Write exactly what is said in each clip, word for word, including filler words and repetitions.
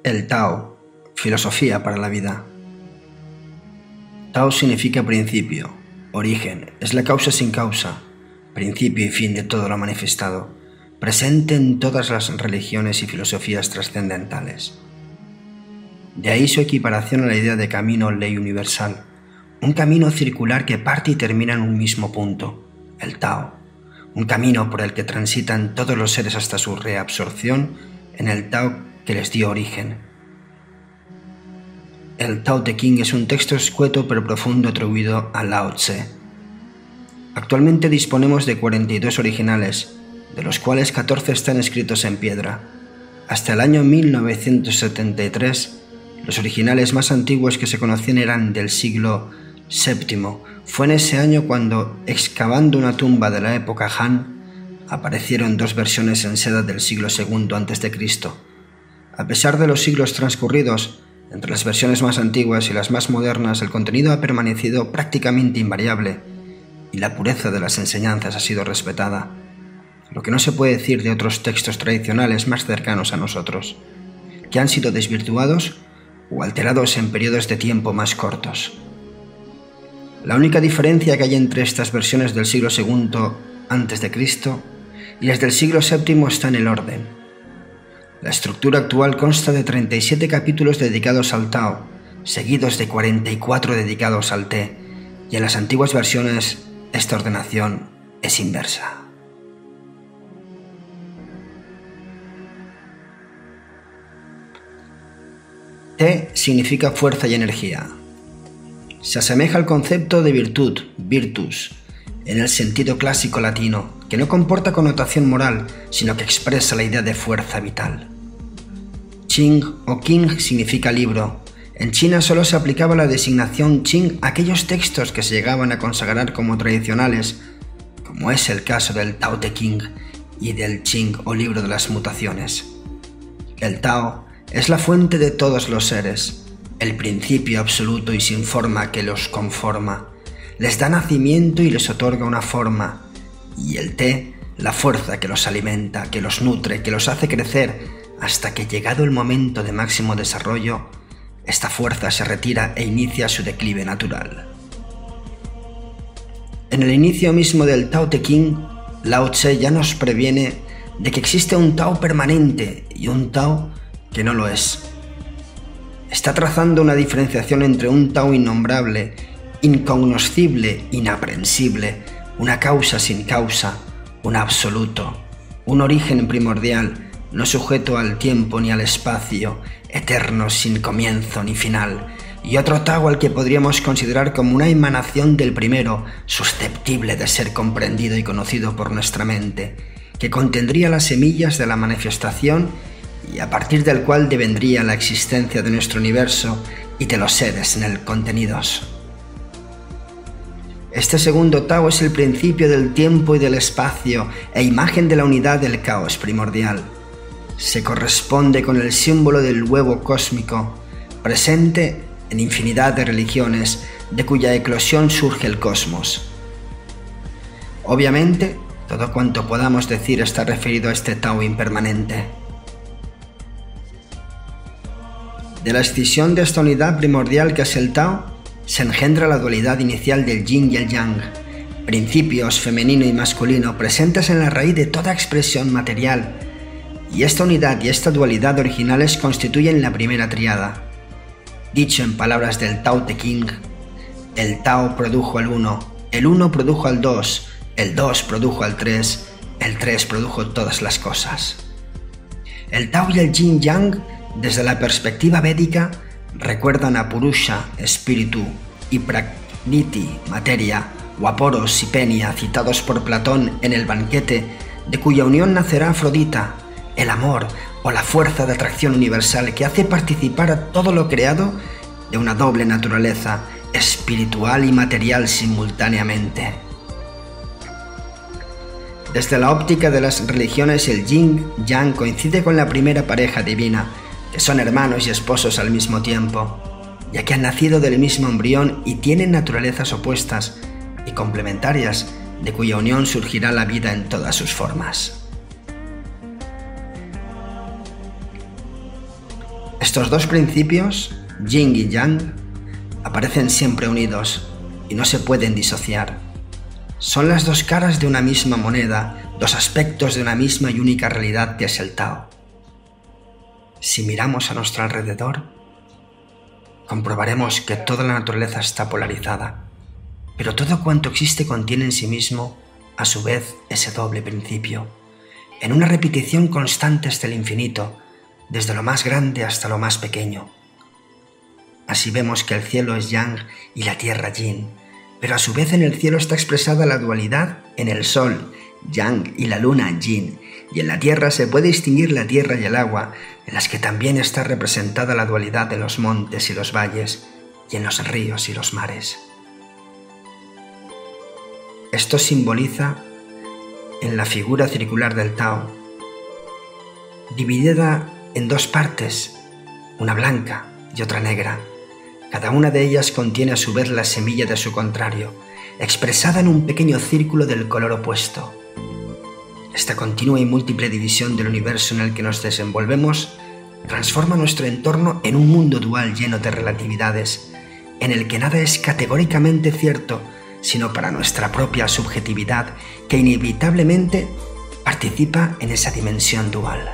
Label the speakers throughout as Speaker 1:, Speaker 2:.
Speaker 1: El Tao, filosofía para la vida. Tao significa principio, origen, es la causa sin causa, principio y fin de todo lo manifestado, presente en todas las religiones y filosofías trascendentales. De ahí su equiparación a la idea de camino o ley universal, un camino circular que parte y termina en un mismo punto, el Tao, un camino por el que transitan todos los seres hasta su reabsorción en el Tao que les dio origen. El Tao Te Ching es un texto escueto pero profundo atribuido a Lao Tse. Actualmente disponemos de cuarenta y dos originales, de los cuales catorce están escritos en piedra. Hasta el año mil novecientos setenta y tres, los originales más antiguos que se conocían eran del siglo séptimo. Fue en ese año cuando, excavando una tumba de la época Han, aparecieron dos versiones en seda del siglo segundo antes de Cristo. A pesar de los siglos transcurridos, entre las versiones más antiguas y las más modernas, el contenido ha permanecido prácticamente invariable y la pureza de las enseñanzas ha sido respetada, lo que no se puede decir de otros textos tradicionales más cercanos a nosotros, que han sido desvirtuados o alterados en periodos de tiempo más cortos. La única diferencia que hay entre estas versiones del siglo segundo antes de Cristo y las del siglo séptimo está en el orden. La estructura actual consta de treinta y siete capítulos dedicados al Tao, seguidos de cuarenta y cuatro dedicados al Te, y en las antiguas versiones esta ordenación es inversa. Te significa fuerza y energía. Se asemeja al concepto de virtud, virtus, en el sentido clásico latino, que no comporta connotación moral, sino que expresa la idea de fuerza vital. Qing o Qing significa libro. En China solo se aplicaba la designación Qing a aquellos textos que se llegaban a consagrar como tradicionales, como es el caso del Tao Te Ching y del Qing o libro de las mutaciones. El Tao es la fuente de todos los seres, el principio absoluto y sin forma que los conforma. Les da nacimiento y les otorga una forma, y el Te, la fuerza que los alimenta, que los nutre, que los hace crecer, hasta que llegado el momento de máximo desarrollo, esta fuerza se retira e inicia su declive natural. En el inicio mismo del Tao Te Ching, Lao Tse ya nos previene de que existe un Tao permanente y un Tao que no lo es. Está trazando una diferenciación entre un Tao innombrable, incognoscible, inaprensible, una causa sin causa, un absoluto, un origen primordial, no sujeto al tiempo ni al espacio, eterno sin comienzo ni final, y otro Tao al que podríamos considerar como una emanación del primero, susceptible de ser comprendido y conocido por nuestra mente, que contendría las semillas de la manifestación y a partir del cual devendría la existencia de nuestro universo y de los seres en él contenidos. Este segundo Tao es el principio del tiempo y del espacio e imagen de la unidad del caos primordial. Se corresponde con el símbolo del huevo cósmico, presente en infinidad de religiones, de cuya eclosión surge el cosmos. Obviamente, todo cuanto podamos decir está referido a este Tao impermanente. De la escisión de esta unidad primordial que es el Tao, se engendra la dualidad inicial del Yin y el Yang, principios femenino y masculino presentes en la raíz de toda expresión material, y esta unidad y esta dualidad originales constituyen la primera tríada. Dicho en palabras del Tao Te Ching, el Tao produjo al uno, el uno produjo al dos, el dos produjo al tres, el tres produjo todas las cosas. El Tao y el Yin Yang, desde la perspectiva védica, recuerdan a Purusha, espíritu, y Prakriti, materia, o a Poros y Penia, citados por Platón en el banquete, de cuya unión nacerá Afrodita, el amor o la fuerza de atracción universal que hace participar a todo lo creado de una doble naturaleza, espiritual y material simultáneamente. Desde la óptica de las religiones, el Yin Yang coincide con la primera pareja divina, que son hermanos y esposos al mismo tiempo, ya que han nacido del mismo embrión y tienen naturalezas opuestas y complementarias, de cuya unión surgirá la vida en todas sus formas. Estos dos principios, yin y yang, aparecen siempre unidos y no se pueden disociar. Son las dos caras de una misma moneda, dos aspectos de una misma y única realidad que es el Tao. Si miramos a nuestro alrededor, comprobaremos que toda la naturaleza está polarizada, pero todo cuanto existe contiene en sí mismo, a su vez, ese doble principio, en una repetición constante hasta el infinito, desde lo más grande hasta lo más pequeño. Así vemos que el cielo es yang y la tierra yin, pero a su vez en el cielo está expresada la dualidad en el sol, yang, y la luna, yin, y en la tierra se puede distinguir la tierra y el agua, en las que también está representada la dualidad de los montes y los valles, y en los ríos y los mares. Esto simboliza en la figura circular del Tao, dividida en dos partes, una blanca y otra negra. Cada una de ellas contiene a su vez la semilla de su contrario, expresada en un pequeño círculo del color opuesto. Esta continua y múltiple división del universo en el que nos desenvolvemos transforma nuestro entorno en un mundo dual lleno de relatividades, en el que nada es categóricamente cierto, sino para nuestra propia subjetividad, que inevitablemente participa en esa dimensión dual.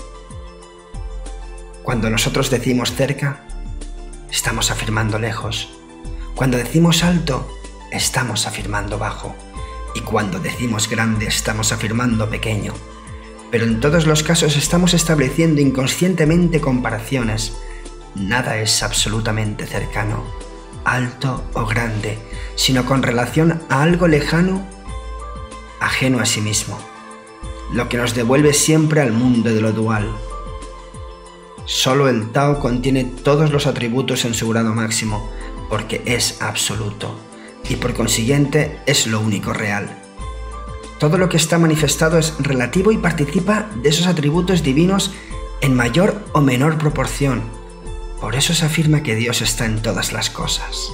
Speaker 1: Cuando nosotros decimos cerca, estamos afirmando lejos. Cuando decimos alto, estamos afirmando bajo. Y cuando decimos grande, estamos afirmando pequeño. Pero en todos los casos estamos estableciendo inconscientemente comparaciones. Nada es absolutamente cercano, alto o grande, sino con relación a algo lejano, ajeno a sí mismo, lo que nos devuelve siempre al mundo de lo dual. Solo el Tao contiene todos los atributos en su grado máximo, porque es absoluto, y por consiguiente es lo único real. Todo lo que está manifestado es relativo y participa de esos atributos divinos en mayor o menor proporción. Por eso se afirma que Dios está en todas las cosas.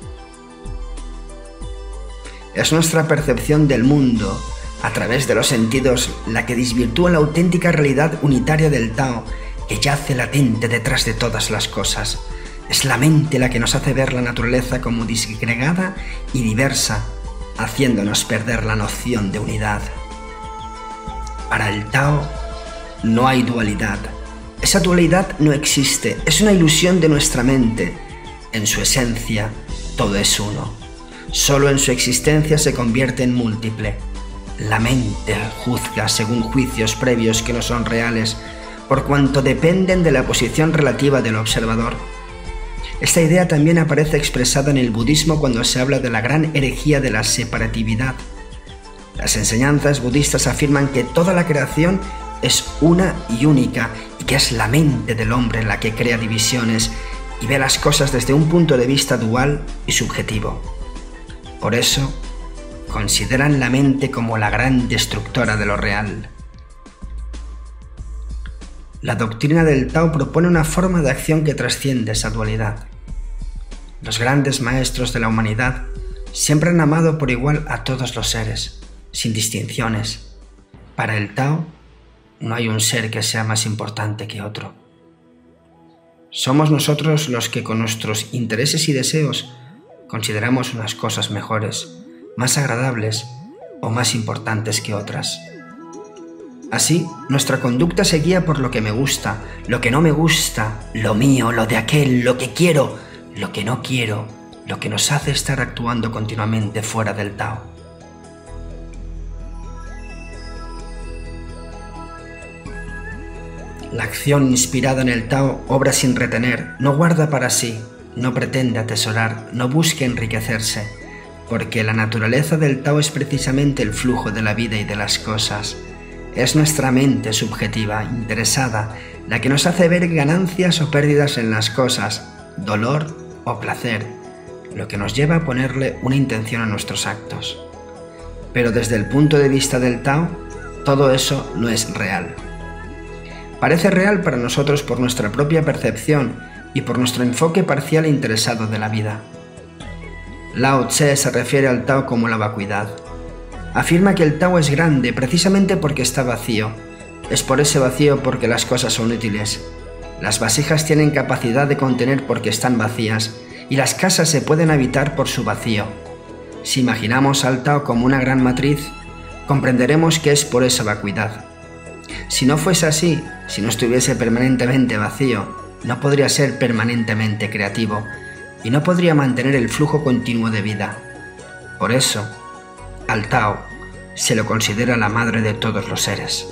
Speaker 1: Es nuestra percepción del mundo, a través de los sentidos, la que desvirtúa la auténtica realidad unitaria del Tao, que yace latente detrás de todas las cosas. Es la mente la que nos hace ver la naturaleza como disgregada y diversa, haciéndonos perder la noción de unidad. Para el Tao no hay dualidad. Esa dualidad no existe, es una ilusión de nuestra mente. En su esencia, todo es uno. Solo en su existencia se convierte en múltiple. La mente juzga según juicios previos que no son reales, por cuanto dependen de la posición relativa del observador. Esta idea también aparece expresada en el budismo cuando se habla de la gran herejía de la separatividad. Las enseñanzas budistas afirman que toda la creación es una y única y que es la mente del hombre la que crea divisiones y ve las cosas desde un punto de vista dual y subjetivo. Por eso, consideran la mente como la gran destructora de lo real. La doctrina del Tao propone una forma de acción que trasciende esa dualidad. Los grandes maestros de la humanidad siempre han amado por igual a todos los seres, sin distinciones. Para el Tao, no hay un ser que sea más importante que otro. Somos nosotros los que con nuestros intereses y deseos consideramos unas cosas mejores, más agradables o más importantes que otras. Así, nuestra conducta se guía por lo que me gusta, lo que no me gusta, lo mío, lo de aquel, lo que quiero, lo que no quiero, lo que nos hace estar actuando continuamente fuera del Tao. La acción inspirada en el Tao obra sin retener, no guarda para sí, no pretende atesorar, no busca enriquecerse, porque la naturaleza del Tao es precisamente el flujo de la vida y de las cosas. Es nuestra mente subjetiva, interesada, la que nos hace ver ganancias o pérdidas en las cosas, dolor o placer, lo que nos lleva a ponerle una intención a nuestros actos. Pero desde el punto de vista del Tao, todo eso no es real. Parece real para nosotros por nuestra propia percepción y por nuestro enfoque parcial e interesado de la vida. Lao Tse se refiere al Tao como la vacuidad. Afirma que el Tao es grande precisamente porque está vacío. Es por ese vacío porque las cosas son útiles. Las vasijas tienen capacidad de contener porque están vacías, y las casas se pueden habitar por su vacío. Si imaginamos al Tao como una gran matriz, comprenderemos que es por esa vacuidad. Si no fuese así, si no estuviese permanentemente vacío, no podría ser permanentemente creativo y no podría mantener el flujo continuo de vida. Por eso, al Tao se lo considera la madre de todos los seres.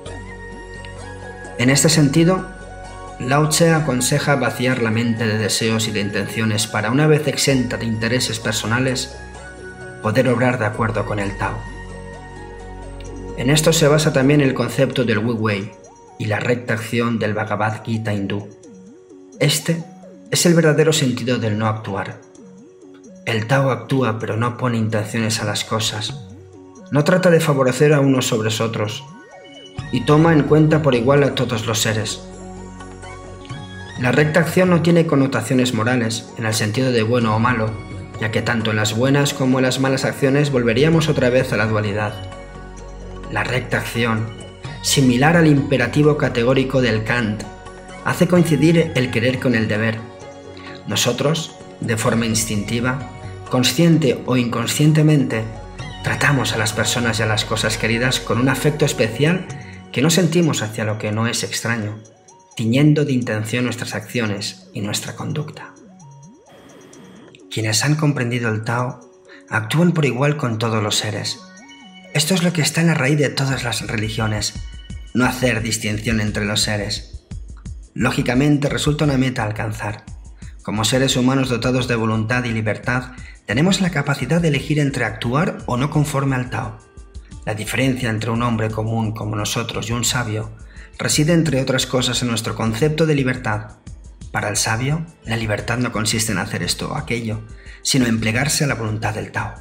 Speaker 1: En este sentido, Lao Tse aconseja vaciar la mente de deseos y de intenciones para, una vez exenta de intereses personales, poder obrar de acuerdo con el Tao. En esto se basa también el concepto del Wu Wei y la recta acción del Bhagavad Gita hindú. Este es el verdadero sentido del no actuar. El Tao actúa pero no pone intenciones a las cosas. No trata de favorecer a unos sobre otros y toma en cuenta por igual a todos los seres. La recta acción no tiene connotaciones morales en el sentido de bueno o malo, ya que tanto en las buenas como en las malas acciones volveríamos otra vez a la dualidad. La recta acción, similar al imperativo categórico del Kant, hace coincidir el querer con el deber. Nosotros, de forma instintiva, consciente o inconscientemente, tratamos a las personas y a las cosas queridas con un afecto especial que no sentimos hacia lo que no es extraño, tiñendo de intención nuestras acciones y nuestra conducta. Quienes han comprendido el Tao actúan por igual con todos los seres. Esto es lo que está en la raíz de todas las religiones, no hacer distinción entre los seres. Lógicamente resulta una meta a alcanzar. Como seres humanos dotados de voluntad y libertad, tenemos la capacidad de elegir entre actuar o no conforme al Tao. La diferencia entre un hombre común como nosotros y un sabio reside, entre otras cosas, en nuestro concepto de libertad. Para el sabio, la libertad no consiste en hacer esto o aquello, sino en plegarse a la voluntad del Tao.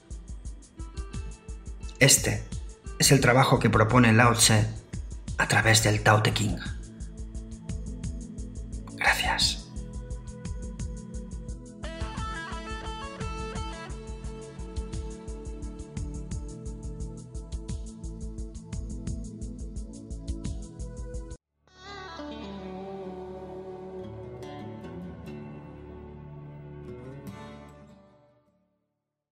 Speaker 1: Este es el trabajo que propone Lao Tse a través del Tao Te Ching. Gracias.